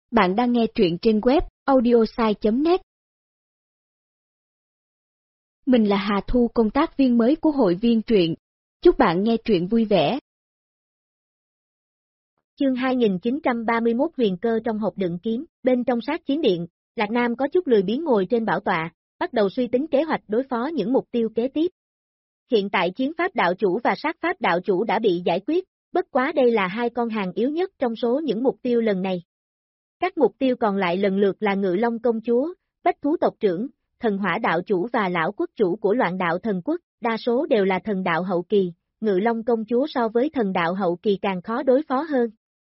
Bạn đang nghe truyện trên web audiosai.net. Mình là Hà Thu, công tác viên mới của hội viên truyện. Chúc bạn nghe truyện vui vẻ. Chương 2931 Huyền cơ trong hộp đựng kiếm. Bên trong sát chiến điện, Lạc Nam có chút lười biếng ngồi trên bảo tọa, bắt đầu suy tính kế hoạch đối phó những mục tiêu kế tiếp. Hiện tại chiến pháp đạo chủ và sát pháp đạo chủ đã bị giải quyết, bất quá đây là hai con hàng yếu nhất trong số những mục tiêu lần này. Các mục tiêu còn lại lần lượt là Ngự Long công chúa, Bách thú tộc trưởng, Thần hỏa đạo chủ và lão quốc chủ của Loạn đạo thần quốc, đa số đều là thần đạo hậu kỳ, Ngự Long công chúa so với thần đạo hậu kỳ càng khó đối phó hơn.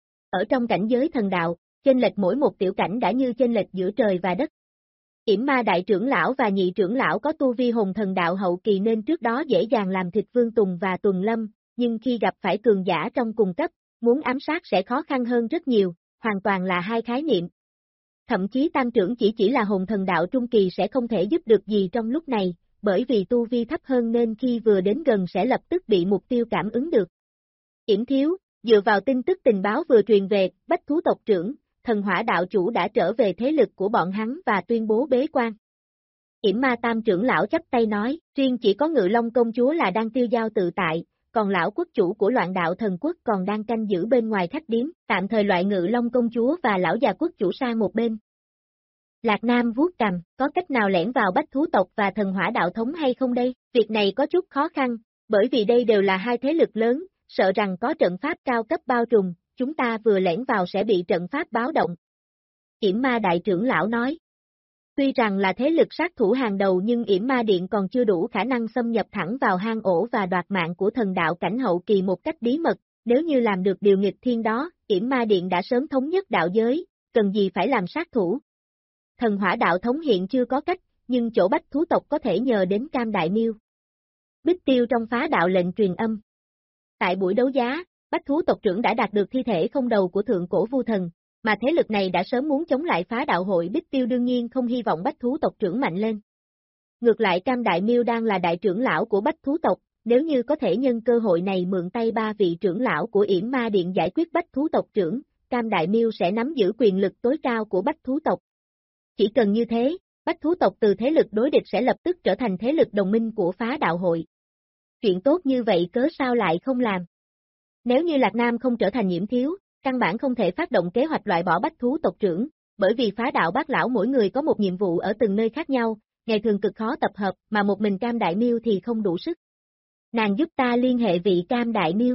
Ở trong cảnh giới thần đạo, chênh lệch mỗi một tiểu cảnh đã như chênh lệch giữa trời và đất. Yểm Ma đại trưởng lão và nhị trưởng lão có tu vi hồn thần đạo hậu kỳ nên trước đó dễ dàng làm thịt Vương Tùng và Tuần Lâm, nhưng khi gặp phải cường giả trong cùng cấp, muốn ám sát sẽ khó khăn hơn rất nhiều, hoàn toàn là hai khái niệm. Thậm chí tam trưởng chỉ là hồn thần đạo trung kỳ sẽ không thể giúp được gì trong lúc này, bởi vì tu vi thấp hơn nên khi vừa đến gần sẽ lập tức bị mục tiêu cảm ứng được. Yểm thiếu, dựa vào tin tức tình báo vừa truyền về, Bách thú tộc trưởng, Thần hỏa đạo chủ đã trở về thế lực của bọn hắn và tuyên bố bế quan. Yểm Ma tam trưởng lão chắp tay nói, riêng chỉ có Ngự Long công chúa là đang tiêu dao tự tại, còn lão quốc chủ của Loạn đạo thần quốc còn đang canh giữ bên ngoài khách điếm, tạm thời loại Ngự Long công chúa và lão già quốc chủ sang một bên. Lạc Nam vuốt cằm, có cách nào lẻn vào Bách thú tộc và Thần hỏa đạo thống hay không đây? Việc này có chút khó khăn, bởi vì đây đều là hai thế lực lớn, sợ rằng có trận pháp cao cấp bao trùm, chúng ta vừa lẻn vào sẽ bị trận pháp báo động. Yểm Ma đại trưởng lão nói. Tuy rằng là thế lực sát thủ hàng đầu nhưng Yểm Ma điện còn chưa đủ khả năng xâm nhập thẳng vào hang ổ và đoạt mạng của thần đạo cảnh hậu kỳ một cách bí mật, nếu như làm được điều nghịch thiên đó, Yểm Ma điện đã sớm thống nhất đạo giới, cần gì phải làm sát thủ. Thần hỏa đạo thống hiện chưa có cách, nhưng chỗ Bách thú tộc có thể nhờ đến Cam Đại Miêu. Bích Tiêu trong phá đạo lệnh truyền âm. Tại buổi đấu giá, Bách thú tộc trưởng đã đạt được thi thể không đầu của thượng cổ vu thần, mà thế lực này đã sớm muốn chống lại phá đạo hội Bích Tiêu đương nhiên không hy vọng Bách thú tộc trưởng mạnh lên. Ngược lại Cam Đại Miêu đang là đại trưởng lão của Bách thú tộc, nếu như có thể nhân cơ hội này mượn tay ba vị trưởng lão của Yểm Ma điện giải quyết Bách thú tộc trưởng, Cam Đại Miêu sẽ nắm giữ quyền lực tối cao của Bách thú tộc. Chỉ cần như thế, Bách thú tộc từ thế lực đối địch sẽ lập tức trở thành thế lực đồng minh của phá đạo hội. Chuyện tốt như vậy cớ sao lại không làm? Nếu như Lạc Nam không trở thành Nhiễm thiếu, căn bản không thể phát động kế hoạch loại bỏ Bách thú tộc trưởng, bởi vì phá đạo bác lão mỗi người có một nhiệm vụ ở từng nơi khác nhau, ngày thường cực khó tập hợp, mà một mình Cam Đại Miêu thì không đủ sức. Nàng giúp ta liên hệ vị Cam Đại Miêu.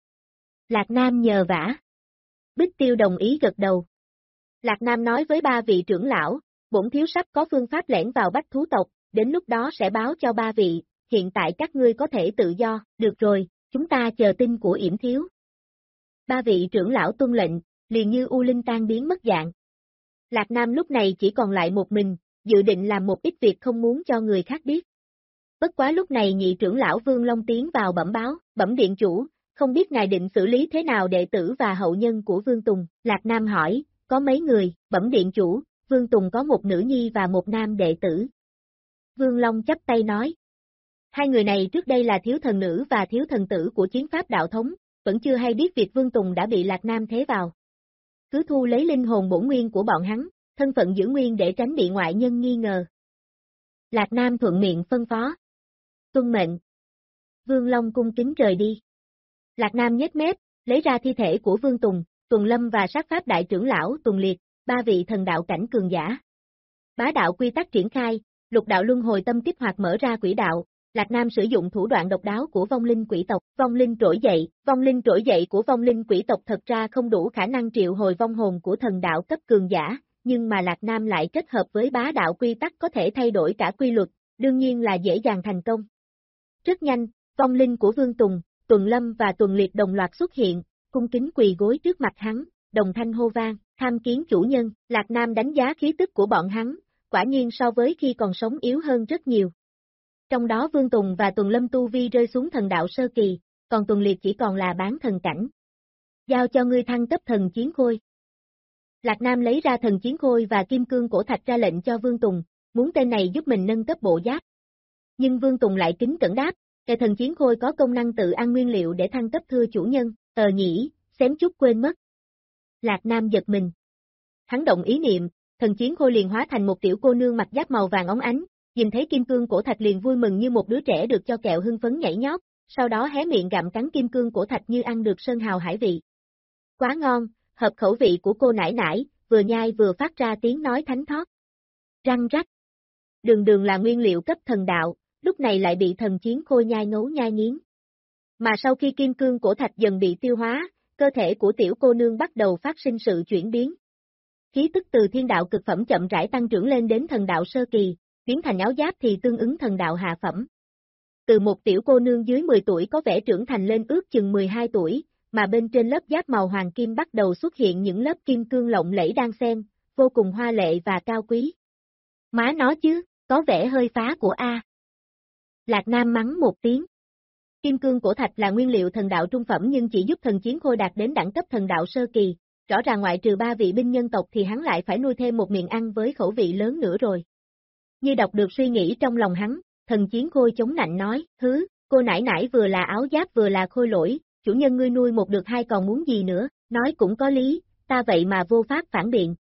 Lạc Nam nhờ vả. Bích Tiêu đồng ý gật đầu. Lạc Nam nói với ba vị trưởng lão, bổn thiếu sắp có phương pháp lẻn vào Bách thú tộc, đến lúc đó sẽ báo cho ba vị, hiện tại các ngươi có thể tự do, được rồi, chúng ta chờ tin của Yểm thiếu. Ba vị trưởng lão tuân lệnh, liền như u linh tan biến mất dạng. Lạc Nam lúc này chỉ còn lại một mình, dự định làm một ít việc không muốn cho người khác biết. Bất quá lúc này nhị trưởng lão Vương Long tiến vào bẩm báo, bẩm điện chủ, không biết ngài định xử lý thế nào đệ tử và hậu nhân của Vương Tùng. Lạc Nam hỏi, có mấy người, bẩm điện chủ, Vương Tùng có một nữ nhi và một nam đệ tử. Vương Long chắp tay nói. Hai người này trước đây là thiếu thần nữ và thiếu thần tử của chiến pháp đạo thống, vẫn chưa hay biết việc Vương Tùng đã bị Lạc Nam thế vào. Cứ thu lấy linh hồn bổn nguyên của bọn hắn, thân phận giữ nguyên để tránh bị ngoại nhân nghi ngờ. Lạc Nam thuận miệng phân phó. Tuân mệnh. Vương Long cung kính rời đi. Lạc Nam nhếch mép, lấy ra thi thể của Vương Tùng, Tuần Lâm và sát pháp đại trưởng lão Tuần Liệt, ba vị thần đạo cảnh cường giả. Bá đạo quy tắc triển khai, lục đạo luân hồi tâm kích hoạt mở ra quỹ đạo. Lạc Nam sử dụng thủ đoạn độc đáo của vong linh quỷ tộc, vong linh trỗi dậy của vong linh quỷ tộc thật ra không đủ khả năng triệu hồi vong hồn của thần đạo cấp cường giả, nhưng mà Lạc Nam lại kết hợp với bá đạo quy tắc có thể thay đổi cả quy luật, đương nhiên là dễ dàng thành công. Rất nhanh, vong linh của Vương Tùng, Tuần Lâm và Tuần Liệt đồng loạt xuất hiện, cung kính quỳ gối trước mặt hắn, đồng thanh hô vang, tham kiến chủ nhân. Lạc Nam đánh giá khí tức của bọn hắn, quả nhiên so với khi còn sống yếu hơn rất nhiều. Trong đó Vương Tùng và Tuần Lâm tu vi rơi xuống thần đạo sơ kỳ, còn Tuần Liệt chỉ còn là bán thần cảnh. Giao cho ngươi thăng cấp thần chiến khôi. Lạc Nam lấy ra thần chiến khôi và kim cương cổ thạch ra lệnh cho Vương Tùng, muốn tên này giúp mình nâng cấp bộ giáp. Nhưng Vương Tùng lại kính cẩn đáp, cái thần chiến khôi có công năng tự ăn nguyên liệu để thăng cấp thưa chủ nhân, nhỉ, xém chút quên mất. Lạc Nam giật mình. Hắn động ý niệm, thần chiến khôi liền hóa thành một tiểu cô nương mặc giáp màu vàng óng ánh, nhìn thấy kim cương cổ thạch liền vui mừng như một đứa trẻ được cho kẹo hưng phấn nhảy nhót, sau đó hé miệng gặm cắn kim cương cổ thạch như ăn được sơn hào hải vị. Quá ngon, hợp khẩu vị của cô nải nải, vừa nhai vừa phát ra tiếng nói thánh thót. Răng rắc. Đường đường là nguyên liệu cấp thần đạo, lúc này lại bị thần chiến khôi nhai ngấu nhai nghiến. Mà sau khi kim cương cổ thạch dần bị tiêu hóa, cơ thể của tiểu cô nương bắt đầu phát sinh sự chuyển biến. Khí tức từ thiên đạo cực phẩm chậm rãi tăng trưởng lên đến thần đạo sơ kỳ, biến thành áo giáp thì tương ứng thần đạo hạ phẩm. Từ một tiểu cô nương dưới 10 tuổi có vẻ trưởng thành lên ước chừng 12 tuổi, mà bên trên lớp giáp màu hoàng kim bắt đầu xuất hiện những lớp kim cương lộng lẫy đan xen, vô cùng hoa lệ và cao quý. Má nó chứ, có vẻ hơi phá của A. Lạc Nam mắng một tiếng. Kim cương cổ thạch là nguyên liệu thần đạo trung phẩm nhưng chỉ giúp thần chiến khôi đạt đến đẳng cấp thần đạo sơ kỳ, rõ ràng ngoại trừ 3 vị binh nhân tộc thì hắn lại phải nuôi thêm một miệng ăn với khẩu vị lớn nữa rồi. Như đọc được suy nghĩ trong lòng hắn, thần chiến khôi chống nạnh nói, hứ, cô nải nải vừa là áo giáp vừa là khôi lỗi, chủ nhân ngươi nuôi một được hai còn muốn gì nữa, nói cũng có lý, ta vậy mà vô pháp phản biện.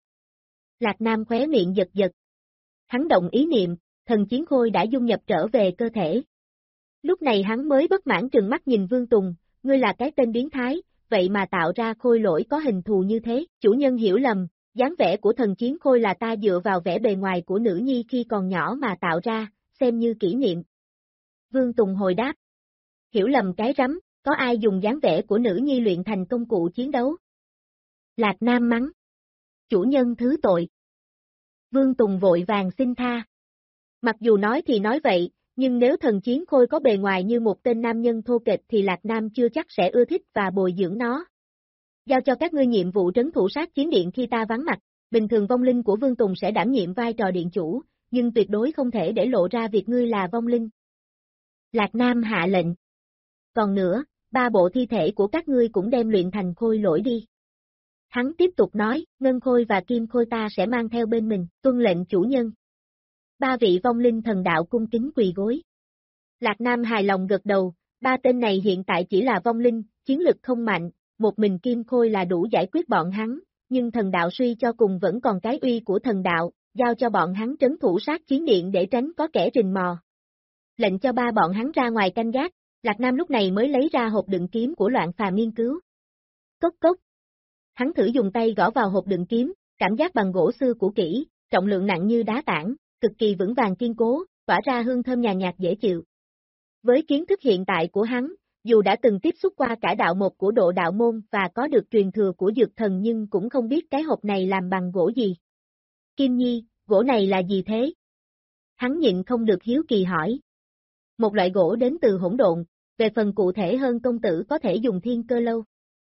Lạc Nam khóe miệng giật giật. Hắn động ý niệm, thần chiến khôi đã dung nhập trở về cơ thể. Lúc này hắn mới bất mãn trừng mắt nhìn Vương Tùng, ngươi là cái tên biến thái, vậy mà tạo ra khôi lỗi có hình thù như thế, chủ nhân hiểu lầm, dáng vẻ của thần chiến khôi là ta dựa vào vẻ bề ngoài của nữ nhi khi còn nhỏ mà tạo ra, xem như kỷ niệm. Vương Tùng hồi đáp, hiểu lầm cái rắm, có ai dùng dáng vẻ của nữ nhi luyện thành công cụ chiến đấu? Lạc Nam mắng, chủ nhân thứ tội. Vương Tùng vội vàng xin tha. Mặc dù nói thì nói vậy, nhưng nếu thần chiến khôi có bề ngoài như một tên nam nhân thô kệch thì Lạc Nam chưa chắc sẽ ưa thích và bồi dưỡng nó. Giao cho các ngươi nhiệm vụ trấn thủ sát chiến điện khi ta vắng mặt, bình thường vong linh của Vương Tùng sẽ đảm nhiệm vai trò điện chủ, nhưng tuyệt đối không thể để lộ ra việc ngươi là vong linh. Lạc Nam hạ lệnh. Còn nữa, 3 bộ thi thể của các ngươi cũng đem luyện thành khôi lỗi đi. Hắn tiếp tục nói, ngân khôi và kim khôi ta sẽ mang theo bên mình, tuân lệnh chủ nhân. 3 vị vong linh thần đạo cung kính quỳ gối. Lạc Nam hài lòng gật đầu, 3 tên này hiện tại chỉ là vong linh, chiến lực không mạnh, một mình kim khôi là đủ giải quyết bọn hắn, nhưng thần đạo suy cho cùng vẫn còn cái uy của thần đạo, giao cho bọn hắn trấn thủ sát chiến điện để tránh có kẻ rình mò. Lệnh cho 3 bọn hắn ra ngoài canh gác, Lạc Nam lúc này mới lấy ra hộp đựng kiếm của Loạn Phàm nghiên cứu. Cốc cốc. Hắn thử dùng tay gõ vào hộp đựng kiếm, cảm giác bằng gỗ xưa cũ kỹ, trọng lượng nặng như đá tảng, cực kỳ vững vàng kiên cố, tỏa ra hương thơm nhàn nhạt dễ chịu. Với kiến thức hiện tại của hắn, dù đã từng tiếp xúc qua cả đạo một của độ đạo môn và có được truyền thừa của dược thần nhưng cũng không biết cái hộp này làm bằng gỗ gì. Kim Nhi, gỗ này là gì thế? Hắn nhịn không được hiếu kỳ hỏi. Một loại gỗ đến từ hỗn độn, về phần cụ thể hơn công tử có thể dùng thiên cơ lâu.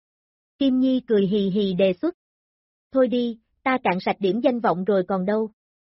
Kim Nhi cười hì hì đề xuất. Thôi đi, ta cạn sạch điểm danh vọng rồi còn đâu.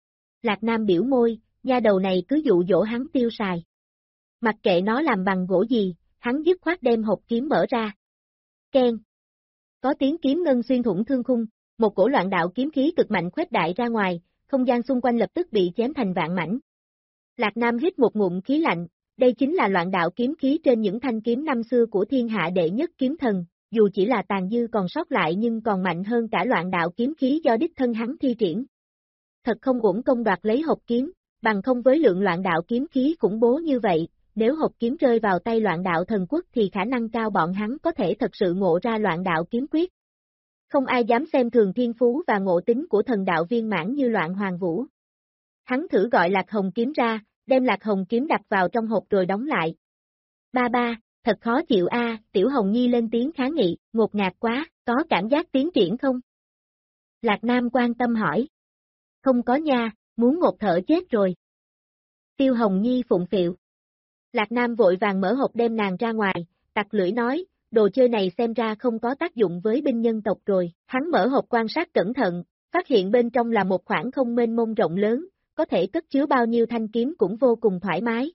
Lạc Nam biểu môi, nha đầu này cứ dụ dỗ hắn tiêu xài. Mặc kệ nó làm bằng gỗ gì, hắn dứt khoát đem hộp kiếm mở ra. Keng. Có tiếng kiếm ngân xuyên thủng thương khung, một cổ loạn đạo kiếm khí cực mạnh khuếch đại ra ngoài, không gian xung quanh lập tức bị chém thành vạn mảnh. Lạc Nam hít một ngụm khí lạnh, đây chính là loạn đạo kiếm khí trên những thanh kiếm năm xưa của thiên hạ đệ nhất kiếm thần, dù chỉ là tàn dư còn sót lại nhưng còn mạnh hơn cả loạn đạo kiếm khí do đích thân hắn thi triển. Thật không uổng công đoạt lấy hộp kiếm, bằng không với lượng loạn đạo kiếm khí khủng bố như vậy, nếu hộp kiếm rơi vào tay loạn đạo thần quốc thì khả năng cao bọn hắn có thể thật sự ngộ ra loạn đạo kiếm quyết. Không ai dám xem thường thiên phú và ngộ tính của thần đạo viên mãn như Loạn Hoàng Vũ. Hắn thử gọi Lạc Hồng kiếm ra, đem Lạc Hồng kiếm đặt vào trong hộp rồi đóng lại. Ba ba, thật khó chịu a, Tiểu Hồng Nhi lên tiếng kháng nghị, ngột ngạt quá, có cảm giác tiến triển không? Lạc Nam quan tâm hỏi. Không có nha, muốn ngột thở chết rồi. Tiêu Hồng Nhi phụng phịu. Lạc Nam vội vàng mở hộp đem nàng ra ngoài, tặc lưỡi nói, đồ chơi này xem ra không có tác dụng với binh nhân tộc rồi. Hắn mở hộp quan sát cẩn thận, phát hiện bên trong là một khoảng không mênh mông rộng lớn, có thể cất chứa bao nhiêu thanh kiếm cũng vô cùng thoải mái.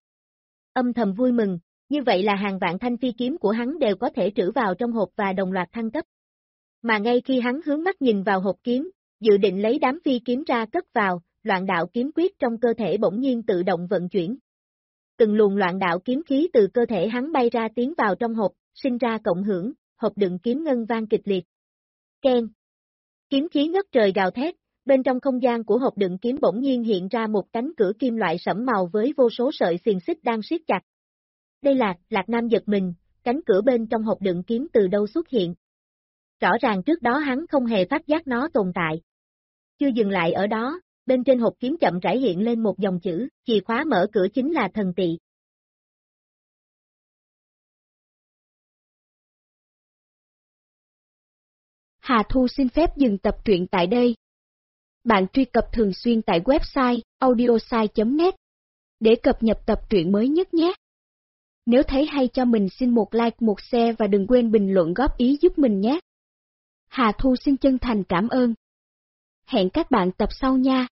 Âm thầm vui mừng, như vậy là hàng vạn thanh phi kiếm của hắn đều có thể trữ vào trong hộp và đồng loạt thăng cấp. Mà ngay khi hắn hướng mắt nhìn vào hộp kiếm, dự định lấy đám phi kiếm ra cất vào, loạn đạo kiếm quyết trong cơ thể bỗng nhiên tự động vận chuyển. Từng luồng loạn đạo kiếm khí từ cơ thể hắn bay ra tiến vào trong hộp, sinh ra cộng hưởng, hộp đựng kiếm ngân vang kịch liệt. Keng. Kiếm khí ngất trời gào thét, bên trong không gian của hộp đựng kiếm bỗng nhiên hiện ra một cánh cửa kim loại sẫm màu với vô số sợi xiềng xích đang siết chặt. Đây là, Lạc Nam giật mình, cánh cửa bên trong hộp đựng kiếm từ đâu xuất hiện. Rõ ràng trước đó hắn không hề phát giác nó tồn tại. Chưa dừng lại ở đó, bên trên hộp kiếm chậm rãi hiện lên một dòng chữ, chìa khóa mở cửa chính là thần tị. Hà Thu xin phép dừng tập truyện tại đây. Bạn truy cập thường xuyên tại website audiosai.net để cập nhật tập truyện mới nhất nhé. Nếu thấy hay cho mình xin một like, một share và đừng quên bình luận góp ý giúp mình nhé. Hà Thu xin chân thành cảm ơn. Hẹn các bạn tập sau nha.